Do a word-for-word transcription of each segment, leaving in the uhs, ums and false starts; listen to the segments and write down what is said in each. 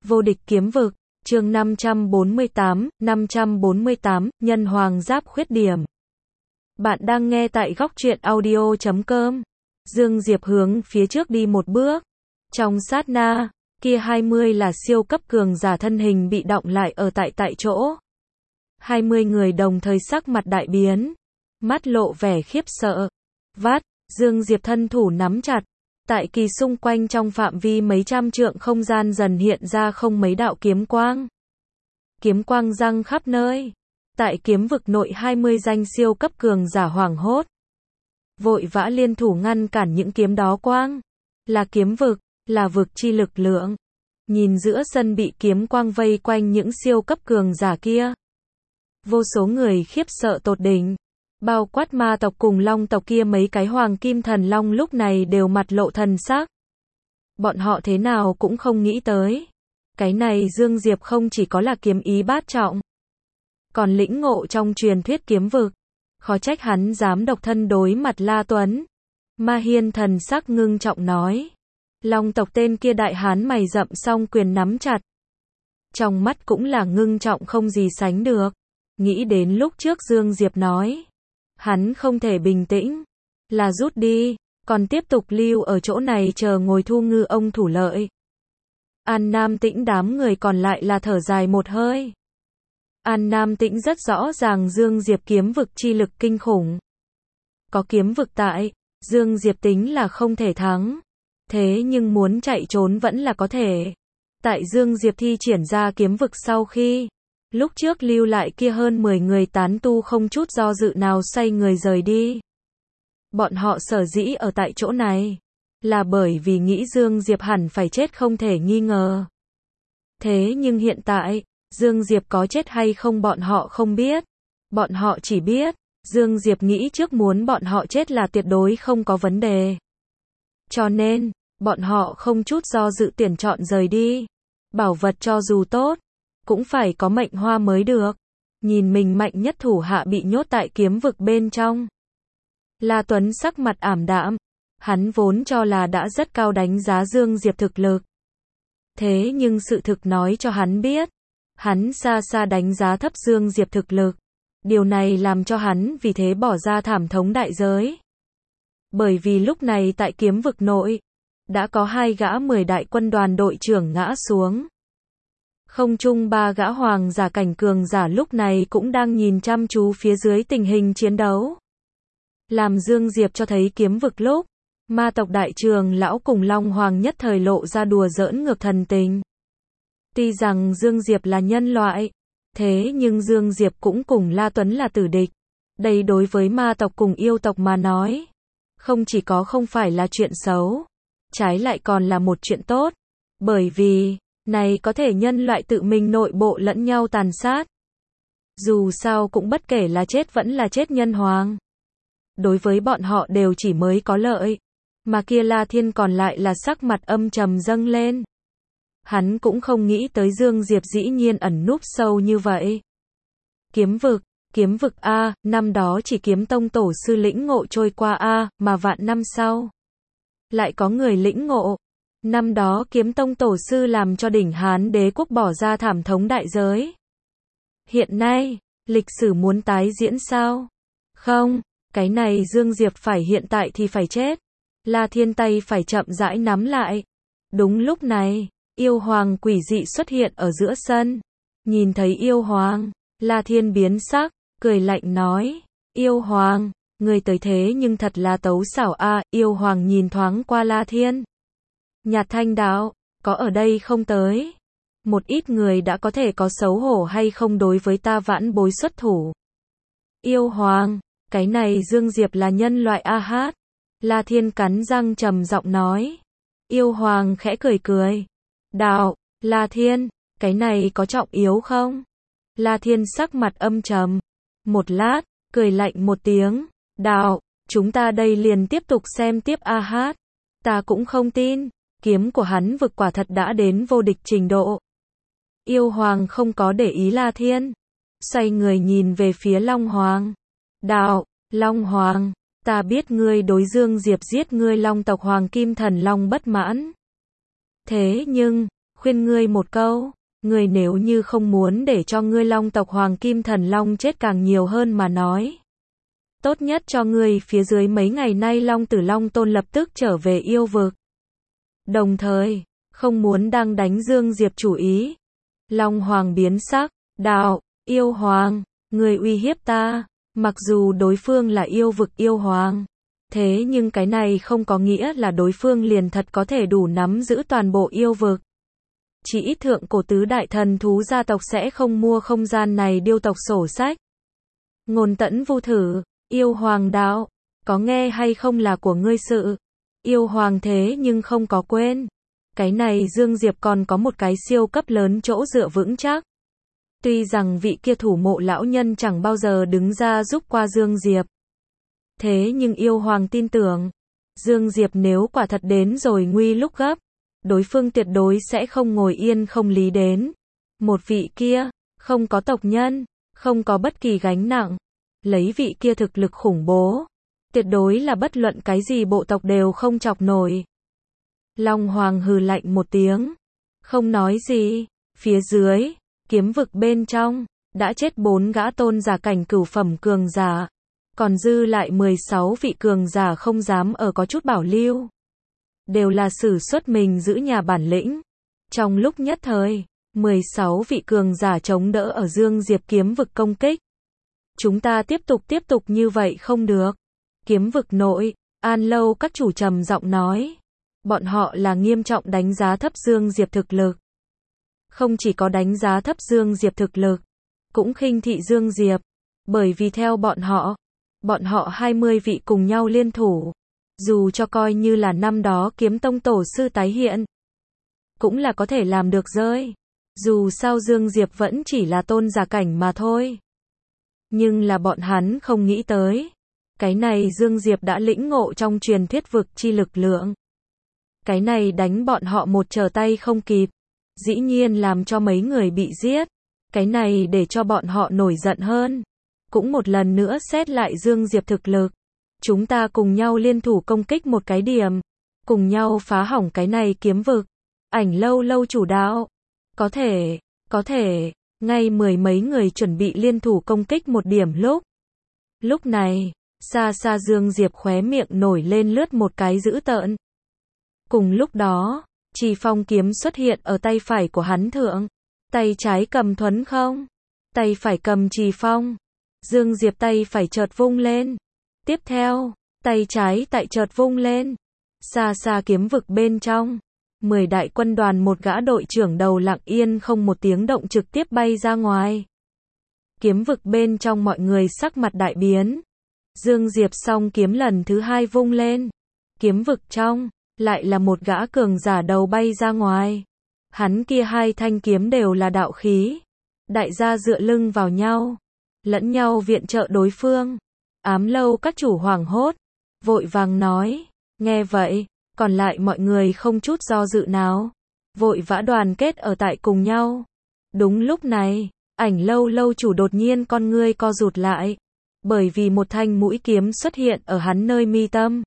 Vô địch kiếm vực, chương năm trăm bốn mươi tám, năm trăm bốn mươi tám, nhân hoàng giáp khuyết điểm. Bạn đang nghe tại góc truyện audio chấm com. Dương Diệp hướng phía trước đi một bước. Trong sát na, kia hai mươi là siêu cấp cường giả thân hình bị động lại ở tại tại chỗ. hai mươi người đồng thời sắc mặt đại biến, mắt lộ vẻ khiếp sợ. Vát, Dương Diệp thân thủ nắm chặt. Tại kỳ xung quanh trong phạm vi mấy trăm trượng không gian dần hiện ra không mấy đạo kiếm quang. Kiếm quang răng khắp nơi. Tại kiếm vực nội hai mươi danh siêu cấp cường giả hoảng hốt. Vội vã liên thủ ngăn cản những kiếm đó quang. Là kiếm vực, là vực chi lực lượng. Nhìn giữa sân bị kiếm quang vây quanh những siêu cấp cường giả kia. Vô số người khiếp sợ tột đỉnh. Bao quát ma tộc cùng long tộc kia mấy cái hoàng kim thần long lúc này đều mặt lộ thần sắc. Bọn họ thế nào cũng không nghĩ tới. Cái này Dương Diệp không chỉ có là kiếm ý bát trọng, còn lĩnh ngộ trong truyền thuyết kiếm vực. Khó trách hắn dám độc thân đối mặt La Tuấn. Ma Hiên thần sắc ngưng trọng nói. Long tộc tên kia đại hán mày rậm song quyền nắm chặt. Trong mắt cũng là ngưng trọng không gì sánh được. Nghĩ đến lúc trước Dương Diệp nói. Hắn không thể bình tĩnh, là rút đi, còn tiếp tục lưu ở chỗ này chờ ngồi thu ngư ông thủ lợi. An Nam Tĩnh đám người còn lại là thở dài một hơi. An Nam Tĩnh rất rõ ràng Dương Diệp kiếm vực chi lực kinh khủng. Có kiếm vực tại, Dương Diệp tính là không thể thắng. Thế nhưng muốn chạy trốn vẫn là có thể. Tại Dương Diệp thi triển ra kiếm vực sau khi lúc trước lưu lại kia hơn mười người tán tu không chút do dự nào xoay người rời đi. Bọn họ sở dĩ ở tại chỗ này, là bởi vì nghĩ Dương Diệp hẳn phải chết không thể nghi ngờ. Thế nhưng hiện tại, Dương Diệp có chết hay không bọn họ không biết. Bọn họ chỉ biết, Dương Diệp nghĩ trước muốn bọn họ chết là tuyệt đối không có vấn đề. Cho nên, bọn họ không chút do dự tuyển chọn rời đi. Bảo vật cho dù tốt, cũng phải có mệnh hoa mới được. Nhìn mình mạnh nhất thủ hạ bị nhốt tại kiếm vực bên trong. La Tuấn sắc mặt ảm đạm. Hắn vốn cho là đã rất cao đánh giá Dương Diệp thực lực. Thế nhưng sự thực nói cho hắn biết. Hắn xa xa đánh giá thấp Dương Diệp thực lực. Điều này làm cho hắn vì thế bỏ ra thảm thống đại giới. Bởi vì lúc này tại kiếm vực nội, đã có hai gã mười đại quân đoàn đội trưởng ngã xuống. Không chung ba gã hoàng giả cảnh cường giả lúc này cũng đang nhìn chăm chú phía dưới tình hình chiến đấu. Làm Dương Diệp cho thấy kiếm vực lúc, ma tộc đại trường lão cùng Long Hoàng nhất thời lộ ra đùa giỡn ngược thần tình. Tuy rằng Dương Diệp là nhân loại, thế nhưng Dương Diệp cũng cùng La Tuấn là tử địch. Đây đối với ma tộc cùng yêu tộc mà nói, không chỉ có không phải là chuyện xấu, trái lại còn là một chuyện tốt. Bởi vì này có thể nhân loại tự mình nội bộ lẫn nhau tàn sát. Dù sao cũng bất kể là chết vẫn là chết nhân hoàng. Đối với bọn họ đều chỉ mới có lợi. Mà kia La Thiên còn lại là sắc mặt âm trầm dâng lên. Hắn cũng không nghĩ tới Dương Diệp dĩ nhiên ẩn núp sâu như vậy. Kiếm vực, kiếm vực A, năm đó chỉ kiếm tông tổ sư lĩnh ngộ trôi qua A, mà vạn năm sau lại có người lĩnh ngộ. Năm đó kiếm tông tổ sư làm cho đỉnh Hán đế quốc bỏ ra thảm thống đại giới. Hiện nay, lịch sử muốn tái diễn sao? Không, cái này Dương Diệp phải hiện tại thì phải chết. La Thiên tay phải chậm rãi nắm lại. Đúng lúc này, yêu hoàng quỷ dị xuất hiện ở giữa sân. Nhìn thấy yêu hoàng, La Thiên biến sắc, cười lạnh nói. Yêu hoàng, người tới thế nhưng thật là tấu xảo a. Yêu hoàng nhìn thoáng qua La Thiên. Nhạt thanh đạo, có ở đây không tới? Một ít người đã có thể có xấu hổ hay không đối với ta vãn bối xuất thủ? Yêu hoàng, cái này Dương Diệp là nhân loại a hát. La Thiên cắn răng trầm giọng nói. Yêu hoàng khẽ cười cười. Đạo, La Thiên, cái này có trọng yếu không? La Thiên sắc mặt âm trầm. Một lát, cười lạnh một tiếng. Đạo, chúng ta đây liền tiếp tục xem tiếp a hát. Ta cũng không tin. Kiếm của hắn vực quả thật đã đến vô địch trình độ. Yêu hoàng không có để ý La Thiên. Xoay người nhìn về phía Long Hoàng. Đạo, Long Hoàng, ta biết ngươi đối Dương Diệp giết ngươi Long tộc Hoàng Kim Thần Long bất mãn. Thế nhưng, khuyên ngươi một câu, ngươi nếu như không muốn để cho ngươi Long tộc Hoàng Kim Thần Long chết càng nhiều hơn mà nói. Tốt nhất cho ngươi phía dưới mấy ngày nay Long Tử Long Tôn lập tức trở về yêu vực. Đồng thời, không muốn đang đánh Dương Diệp chủ ý. Long Hoàng biến sắc, đạo, yêu hoàng, người uy hiếp ta, mặc dù đối phương là yêu vực yêu hoàng. Thế nhưng cái này không có nghĩa là đối phương liền thật có thể đủ nắm giữ toàn bộ yêu vực. Chỉ ít thượng cổ tứ đại thần thú gia tộc sẽ không mua không gian này điêu tộc sổ sách. Ngôn Tẫn Vu thử, yêu hoàng đạo, có nghe hay không là của ngươi sự. Yêu hoàng thế nhưng không có quên. Cái này Dương Diệp còn có một cái siêu cấp lớn chỗ dựa vững chắc. Tuy rằng vị kia thủ mộ lão nhân chẳng bao giờ đứng ra giúp qua Dương Diệp. Thế nhưng yêu hoàng tin tưởng, Dương Diệp nếu quả thật đến rồi nguy lúc gấp, đối phương tuyệt đối sẽ không ngồi yên không lý đến. Một vị kia, không có tộc nhân, không có bất kỳ gánh nặng, lấy vị kia thực lực khủng bố, tuyệt đối là bất luận cái gì bộ tộc đều không chọc nổi. Long Hoàng hừ lạnh một tiếng, không nói gì, phía dưới, kiếm vực bên trong, đã chết bốn gã tôn giả cảnh cửu phẩm cường giả. Còn dư lại mười sáu vị cường giả không dám ở có chút bảo lưu. Đều là sử xuất mình giữ nhà bản lĩnh. Trong lúc nhất thời, mười sáu vị cường giả chống đỡ ở Dương Diệp kiếm vực công kích. Chúng ta tiếp tục tiếp tục như vậy không được. Kiếm vực nội, An Lâu các chủ trầm giọng nói. Bọn họ là nghiêm trọng đánh giá thấp Dương Diệp thực lực. Không chỉ có đánh giá thấp Dương Diệp thực lực, cũng khinh thị Dương Diệp. Bởi vì theo bọn họ, bọn họ hai mươi vị cùng nhau liên thủ, dù cho coi như là năm đó kiếm tông tổ sư tái hiện, cũng là có thể làm được rơi. Dù sao Dương Diệp vẫn chỉ là tôn giả cảnh mà thôi. Nhưng là bọn hắn không nghĩ tới. Cái này Dương Diệp đã lĩnh ngộ trong truyền thuyết vực chi lực lượng. Cái này đánh bọn họ một trở tay không kịp. Dĩ nhiên làm cho mấy người bị giết. Cái này để cho bọn họ nổi giận hơn. Cũng một lần nữa xét lại Dương Diệp thực lực. Chúng ta cùng nhau liên thủ công kích một cái điểm. Cùng nhau phá hỏng cái này kiếm vực. Ảnh Lâu Lâu chủ đạo. Có thể, có thể, ngay mười mấy người chuẩn bị liên thủ công kích một điểm lúc. Lúc này, xa xa Dương Diệp khóe miệng nổi lên lướt một cái dữ tợn. Cùng lúc đó, Trì Phong kiếm xuất hiện ở tay phải của hắn thượng. Tay trái cầm thuấn không, tay phải cầm Trì Phong. Dương Diệp tay phải chợt vung lên. Tiếp theo, tay trái tại chợt vung lên. Xa xa kiếm vực bên trong, mười đại quân đoàn một gã đội trưởng đầu lặng yên không một tiếng động trực tiếp bay ra ngoài. Kiếm vực bên trong mọi người sắc mặt đại biến. Dương Diệp song kiếm lần thứ hai vung lên. Kiếm vực trong, lại là một gã cường giả đầu bay ra ngoài. Hắn kia hai thanh kiếm đều là đạo khí. Đại gia dựa lưng vào nhau, lẫn nhau viện trợ đối phương. Ám Lâu các chủ hoảng hốt, vội vàng nói, nghe vậy, còn lại mọi người không chút do dự nào, vội vã đoàn kết ở tại cùng nhau. Đúng lúc này, Ảnh Lâu Lâu chủ đột nhiên con ngươi co rụt lại, bởi vì một thanh mũi kiếm xuất hiện ở hắn nơi mi tâm.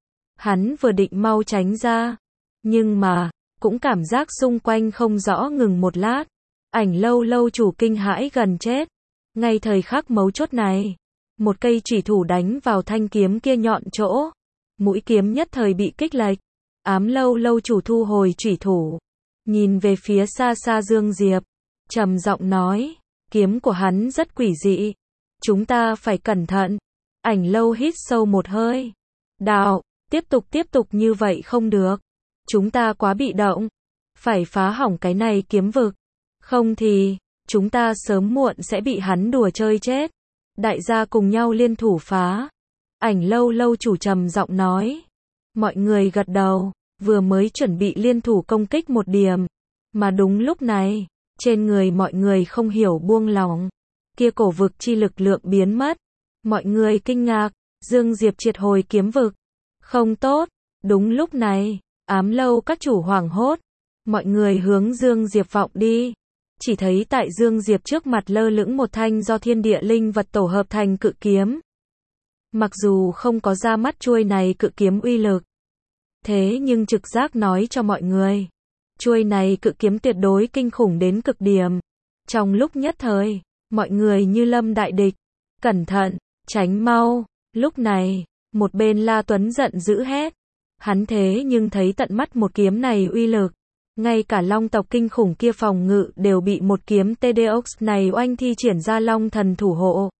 Hắn vừa định mau tránh ra, nhưng mà, cũng cảm giác xung quanh không rõ ngừng một lát. Ảnh Lâu Lâu chủ kinh hãi gần chết. Ngay thời khắc mấu chốt này, một cây chủy thủ đánh vào thanh kiếm kia nhọn chỗ. Mũi kiếm nhất thời bị kích lệch. Ám Lâu Lâu chủ thu hồi chủy thủ, nhìn về phía xa xa Dương Diệp, trầm giọng nói, kiếm của hắn rất quỷ dị, chúng ta phải cẩn thận. Ảnh Lâu hít sâu một hơi, đạo, tiếp tục tiếp tục như vậy không được, chúng ta quá bị động, phải phá hỏng cái này kiếm vực, không thì chúng ta sớm muộn sẽ bị hắn đùa chơi chết. Đại gia cùng nhau liên thủ phá. Ảnh Lâu Lâu chủ trầm giọng nói. Mọi người gật đầu, vừa mới chuẩn bị liên thủ công kích một điểm. Mà đúng lúc này, trên người mọi người không hiểu buông lỏng. Kia cổ vực chi lực lượng biến mất. Mọi người kinh ngạc, Dương Diệp triệt hồi kiếm vực. Không tốt, đúng lúc này, Ám Lâu các chủ hoảng hốt. Mọi người hướng Dương Diệp vọng đi. Chỉ thấy tại Dương Diệp trước mặt lơ lửng một thanh do thiên địa linh vật tổ hợp thành cự kiếm. Mặc dù không có ra mắt chuôi này cự kiếm uy lực, thế nhưng trực giác nói cho mọi người, Chuôi này cự kiếm tuyệt đối kinh khủng đến cực điểm. Trong lúc nhất thời, mọi người như lâm đại địch. Cẩn thận, tránh mau. Lúc này, một bên La Tuấn giận dữ hét. Hắn thế nhưng thấy tận mắt một kiếm này uy lực. Ngay cả long tộc kinh khủng kia phòng ngự đều bị một kiếm tê đê ốc này oanh thi triển ra long thần thủ hộ.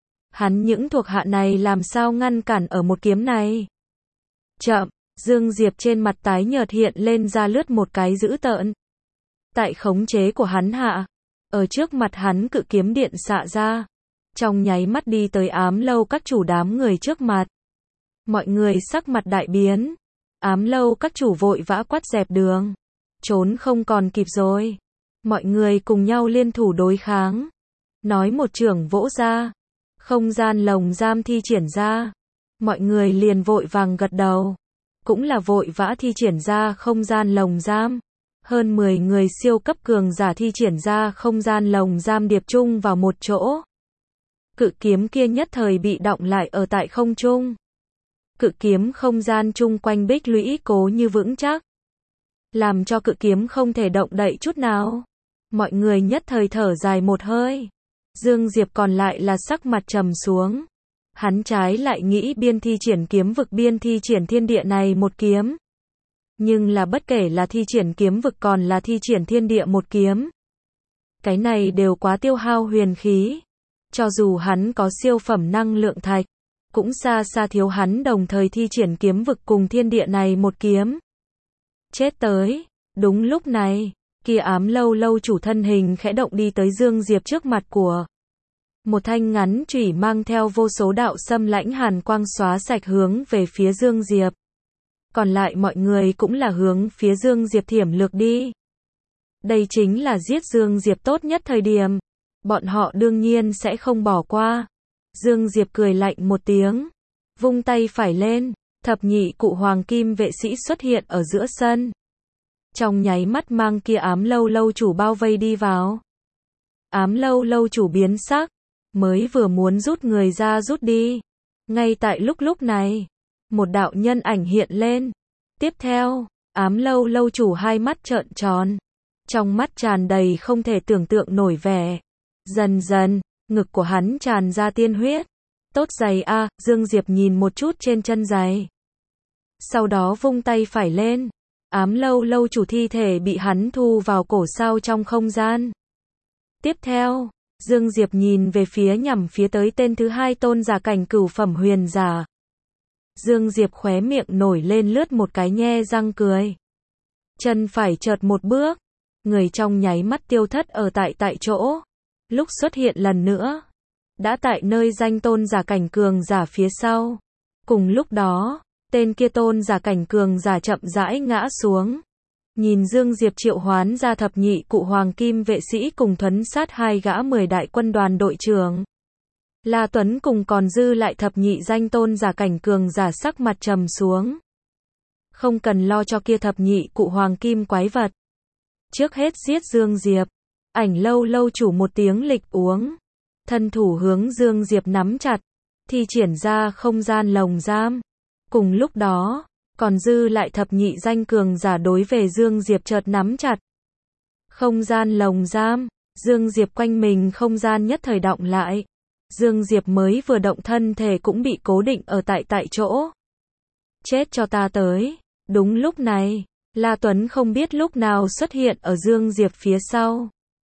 Hắn những thuộc hạ này làm sao ngăn cản ở một kiếm này? Chậm, Dương Diệp trên mặt tái nhợt hiện lên ra lướt một cái dữ tợn. Tại khống chế của hắn hạ, ở trước mặt hắn cự kiếm điện xạ ra, trong nháy mắt đi tới Ám Lâu các chủ đám người trước mặt. Mọi người sắc mặt đại biến, Ám Lâu các chủ vội vã quát dẹp đường, trốn không còn kịp rồi. Mọi người cùng nhau liên thủ đối kháng, nói một chưởng vỗ ra, không gian lồng giam thi triển ra. Mọi người liền vội vàng gật đầu, cũng là vội vã thi triển ra không gian lồng giam. Hơn mười người siêu cấp cường giả thi triển ra không gian lồng giam điệp chung vào một chỗ. Cự kiếm kia nhất thời bị đọng lại ở tại không trung. Cự kiếm không gian chung quanh bích lũy cố như vững chắc, làm cho cự kiếm không thể động đậy chút nào. Mọi người nhất thời thở dài một hơi. Dương Diệp còn lại là sắc mặt trầm xuống. Hắn trái lại nghĩ biên thi triển kiếm vực biên thi triển thiên địa này một kiếm. Nhưng là bất kể là thi triển kiếm vực còn là thi triển thiên địa một kiếm, cái này đều quá tiêu hao huyền khí. Cho dù hắn có siêu phẩm năng lượng thạch, cũng xa xa thiếu hắn đồng thời thi triển kiếm vực cùng thiên địa này một kiếm. Chết tới, đúng lúc này, kia Ám Lâu lâu chủ thân hình khẽ động đi tới Dương Diệp trước mặt của. Một thanh ngắn chủy mang theo vô số đạo xâm lãnh hàn quang xóa sạch hướng về phía Dương Diệp. Còn lại mọi người cũng là hướng phía Dương Diệp thiểm lược đi. Đây chính là giết Dương Diệp tốt nhất thời điểm. Bọn họ đương nhiên sẽ không bỏ qua. Dương Diệp cười lạnh một tiếng, vung tay phải lên, thập nhị cụ hoàng kim vệ sĩ xuất hiện ở giữa sân. Trong nháy mắt mang kia Ám Lâu lâu chủ bao vây đi vào. Ám Lâu lâu chủ biến sắc, mới vừa muốn rút người ra rút đi. Ngay tại lúc lúc này, một đạo nhân ảnh hiện lên. Tiếp theo, Ám Lâu lâu chủ hai mắt trợn tròn, trong mắt tràn đầy không thể tưởng tượng nổi vẻ. Dần dần, ngực của hắn tràn ra tiên huyết. Tốt giày a, Dương Diệp nhìn một chút trên chân giày. Sau đó vung tay phải lên. Ám Lâu lâu chủ thi thể bị hắn thu vào cổ sau trong không gian. Tiếp theo, Dương Diệp nhìn về phía nhằm phía tới tên thứ hai tôn giả cảnh cửu phẩm huyền giả. Dương Diệp khóe miệng nổi lên lướt một cái nhe răng cười. Chân phải chợt một bước, người trong nháy mắt tiêu thất ở tại tại chỗ. Lúc xuất hiện lần nữa, đã tại nơi danh tôn giả cảnh cường giả phía sau. Cùng lúc đó, tên kia tôn giả cảnh cường giả chậm rãi ngã xuống. Nhìn Dương Diệp triệu hoán ra thập nhị cụ hoàng kim vệ sĩ cùng thuấn sát hai gã mười đại quân đoàn đội trưởng. La Tuấn cùng còn dư lại thập nhị danh tôn giả cảnh cường giả sắc mặt trầm xuống. Không cần lo cho kia thập nhị cụ hoàng kim quái vật. Trước hết giết Dương Diệp. Ảnh Lâu lâu chủ một tiếng lịch uống. Thân thủ hướng Dương Diệp nắm chặt. Thi triển ra không gian lồng giam. Cùng lúc đó, còn dư lại thập nhị danh cường giả đối về Dương Diệp chợt nắm chặt. Không gian lồng giam. Dương Diệp quanh mình không gian nhất thời động lại. Dương Diệp mới vừa động thân thể cũng bị cố định ở tại tại chỗ. Chết cho ta tới. Đúng lúc này, La Tuấn không biết lúc nào xuất hiện ở Dương Diệp phía sau.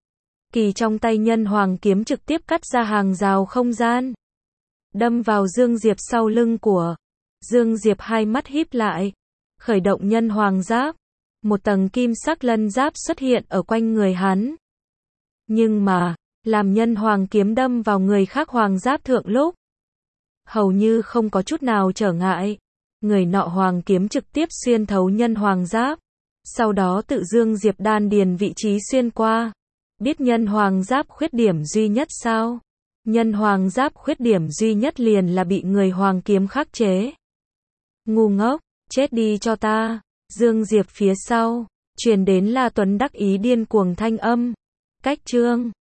Kỳ trong tay nhân hoàng kiếm trực tiếp cắt ra hàng rào không gian, đâm vào Dương Diệp sau lưng của. Dương Diệp hai mắt híp lại, khởi động nhân hoàng giáp. Một tầng kim sắc lân giáp xuất hiện ở quanh người hắn. Nhưng mà, làm nhân hoàng kiếm đâm vào người khác hoàng giáp thượng lúc, hầu như không có chút nào trở ngại. Người nọ hoàng kiếm trực tiếp xuyên thấu nhân hoàng giáp. Sau đó tự Dương Diệp đan điền vị trí xuyên qua. Biết nhân hoàng giáp khuyết điểm duy nhất sao? Nhân hoàng giáp khuyết điểm duy nhất liền là bị người hoàng kiếm khắc chế. Ngu ngốc, chết đi cho ta. Dương Diệp phía sau, truyền đến La Tuấn đắc ý điên cuồng thanh âm. Cách chương